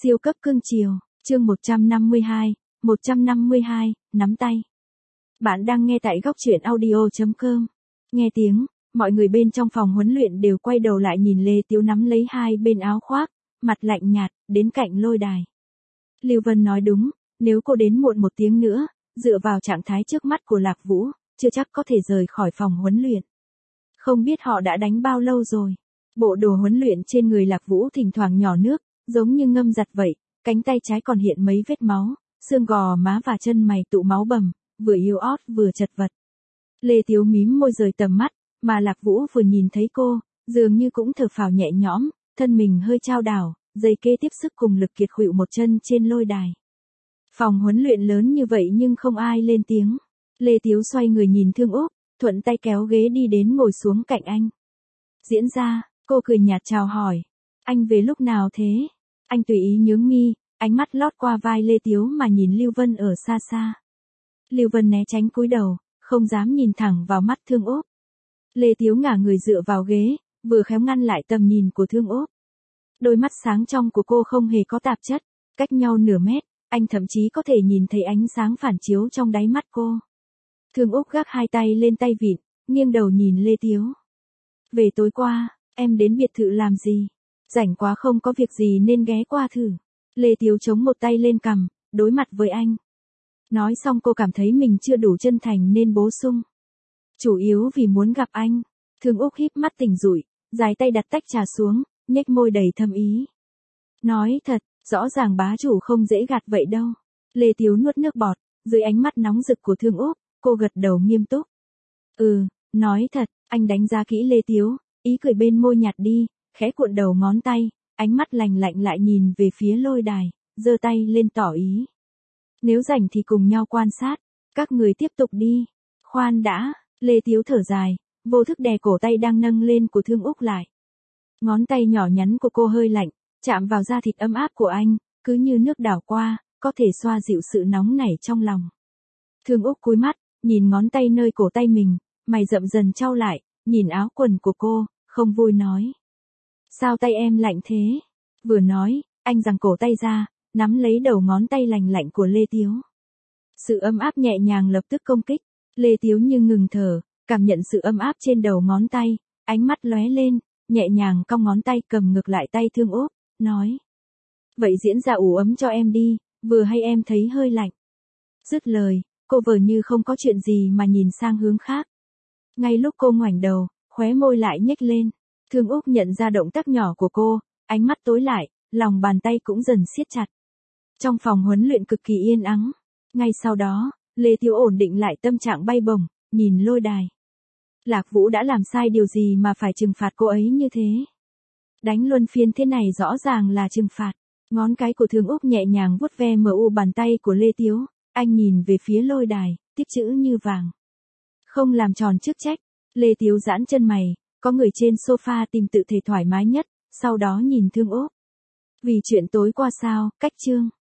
Siêu cấp cưng chiều, chương 152, nắm tay. Bạn đang nghe tại góc truyện audio.com. Nghe tiếng, mọi người bên trong phòng huấn luyện đều quay đầu lại nhìn Lê Tiếu nắm lấy hai bên áo khoác, mặt lạnh nhạt, đến cạnh lôi đài. Lưu Vân nói đúng, nếu cô đến muộn một tiếng nữa, dựa vào trạng thái trước mắt của Lạc Vũ, chưa chắc có thể rời khỏi phòng huấn luyện. Không biết họ đã đánh bao lâu rồi. Bộ đồ huấn luyện trên người Lạc Vũ thỉnh thoảng nhỏ nước, giống như ngâm giặt vậy, cánh tay trái còn hiện mấy vết máu, xương gò má và chân mày tụ máu bầm, vừa yếu ớt vừa chật vật. Lê Tiếu mím môi rời tầm mắt, mà Lạc Vũ vừa nhìn thấy cô, dường như cũng thở phào nhẹ nhõm, thân mình hơi chao đảo, giây kế tiếp sức cùng lực kiệt khuỵu một chân trên lôi đài. Phòng huấn luyện lớn như vậy nhưng không ai lên tiếng. Lê Tiếu xoay người nhìn Thương Úc, thuận tay kéo ghế đi đến ngồi xuống cạnh anh. Diễn ra, cô cười nhạt chào hỏi. Anh về lúc nào thế? Anh tùy ý nhướng mi, ánh mắt lót qua vai Lê Tiếu mà nhìn Lưu Vân ở xa xa. Lưu Vân né tránh cúi đầu, không dám nhìn thẳng vào mắt Thương Úc. Lê Tiếu ngả người dựa vào ghế, vừa khéo ngăn lại tầm nhìn của Thương Úc. Đôi mắt sáng trong của cô không hề có tạp chất, cách nhau nửa mét, anh thậm chí có thể nhìn thấy ánh sáng phản chiếu trong đáy mắt cô. Thương Úc gác hai tay lên tay vịn, nghiêng đầu nhìn Lê Tiếu. Về tối qua, em đến biệt thự làm gì? Rảnh quá không có việc gì nên ghé qua thử. Lê Tiếu chống một tay lên cằm, đối mặt với anh. Nói xong cô cảm thấy mình chưa đủ chân thành nên bổ sung. Chủ yếu vì muốn gặp anh. Thương Úc híp mắt tỉnh rụi, dài tay đặt tách trà xuống, nhếch môi đầy thâm ý. Nói thật, rõ ràng bá chủ không dễ gạt vậy đâu. Lê Tiếu nuốt nước bọt, dưới ánh mắt nóng rực của Thương Úc, cô gật đầu nghiêm túc. Nói thật, anh đánh giá kỹ Lê Tiếu, ý cười bên môi nhạt đi, khẽ cuộn đầu ngón tay, ánh mắt lạnh lạnh lại nhìn về phía lôi đài, giơ tay lên tỏ ý. Nếu rảnh thì cùng nhau quan sát, các người tiếp tục đi. Khoan đã, Lê Tiếu thở dài, vô thức đè cổ tay đang nâng lên của Thương Úc lại. Ngón tay nhỏ nhắn của cô hơi lạnh, chạm vào da thịt ấm áp của anh, cứ như nước đảo qua, có thể xoa dịu sự nóng nảy trong lòng. Thương Úc cúi mắt, nhìn ngón tay nơi cổ tay mình, mày rậm dần chau lại, nhìn áo quần của cô, không vui nói. Sao tay em lạnh thế? Vừa nói, anh giằng cổ tay ra, nắm lấy đầu ngón tay lành lạnh của Lê Tiếu. Sự ấm áp nhẹ nhàng lập tức công kích, Lê Tiếu như ngừng thở, cảm nhận sự ấm áp trên đầu ngón tay, ánh mắt lóe lên, nhẹ nhàng cong ngón tay cầm ngược lại tay Thương Úc, nói. Vậy diễn ra ủ ấm cho em đi, vừa hay em thấy hơi lạnh. Dứt lời, cô vờ như không có chuyện gì mà nhìn sang hướng khác. Ngay lúc cô ngoảnh đầu, khóe môi lại nhếch lên. Thương Úc nhận ra động tác nhỏ của cô, ánh mắt tối lại, lòng bàn tay cũng dần siết chặt. Trong phòng huấn luyện cực kỳ yên ắng. Ngay sau đó, Lê Tiếu ổn định lại tâm trạng bay bổng, nhìn lôi đài. Lạc Vũ đã làm sai điều gì mà phải trừng phạt cô ấy như thế? Đánh luân phiên thế này rõ ràng là trừng phạt. Ngón cái của Thương Úc nhẹ nhàng vuốt ve bàn tay của Lê Tiếu, anh nhìn về phía lôi đài, tiếp chữ như vàng. Không làm tròn chức trách, Lê Tiếu giãn chân mày, có người trên sofa tìm tự thể thoải mái nhất, sau đó nhìn Thương Úc. Vì chuyện tối qua sao, cách chương.